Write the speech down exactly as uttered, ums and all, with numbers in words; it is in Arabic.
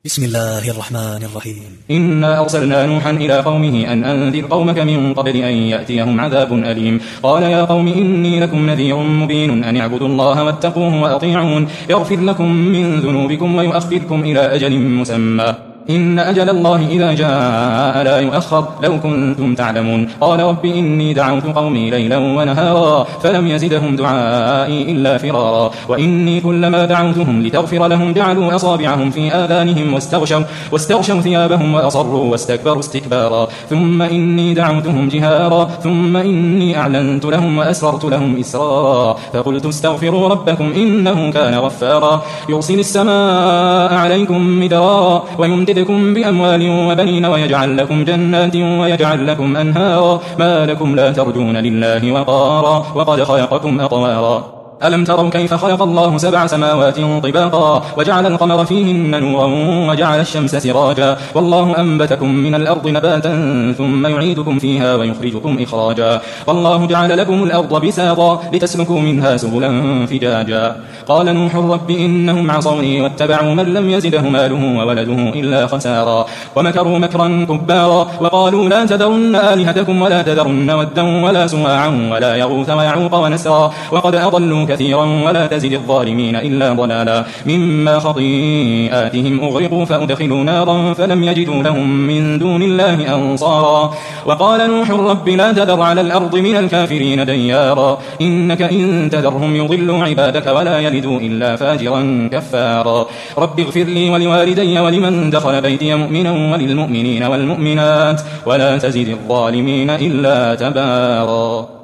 بسم الله الرحمن الرحيم. إنا أرسلنا نوحا إلى قومه أن أنذر قومك من قبل أن يأتيهم عذاب أليم. قال يا قوم إني لكم نذير مبين أن اعبدوا الله واتقوه وأطيعون يغفر لكم من ذنوبكم ويؤخركم إلى أجل مسمى إن أجل الله إذا جاء لا يؤخر لو كنتم تعلمون. قال رب إني دعوت قومي ليلا ونهارا فلم يزدهم دعائي إلا فرارا وإني كلما دعوتهم لتغفر لهم جعلوا أصابعهم في آذانهم واستغشوا, واستغشوا ثيابهم وأصروا واستكبروا استكبارا ثم إني دعوتهم جهارا ثم إني أعلنت لهم وأسررت لهم إسرارا فقلت استغفروا ربكم إنه كان غفارا يرسل السماء عليكم مدرارا ويمدد يمددكم بأموال وبنين ويجعل لكم جنات ويجعل لكم أنهارا ما لكم لا ترجون لله وقارا وقد خلقكم أطوارا. ألم تروا كيف خلق الله سبع سماوات طباقا وجعل القمر فيهن نورا وجعل الشمس سراجا والله أنبتكم من الأرض نباتا ثم يعيدكم فيها ويخرجكم إخراجا والله جعل لكم الأرض بساطا لتسلكوا منها سبلا فجاجا. قال نوح رب إنهم عصوني واتبعوا من لم يزده ماله وولده إلا خسارا ومكروا مكرا كبارا وقالوا لا تذرن آلهتكم ولا تذرن ودا ولا سواعا ولا يغوث ويعوق ونسرا وقد أضلوا كثيرا ولا تزد الظالمين إلا ضلالا مما خطيئاتهم أغرقوا فأدخلوا نارا فلم يجدوا لهم من دون الله أنصارا. وقال نوح رب لا تذر على الأرض من الكافرين ديارا إنك إن تذرهم يضلوا عبادك ولا يلدوا إلا فاجرا كفارا. رب اغفر لي ولوالدي ولمن دخل بيتي مؤمنا وللمؤمنين والمؤمنات ولا تزد الظالمين إلا تبارا.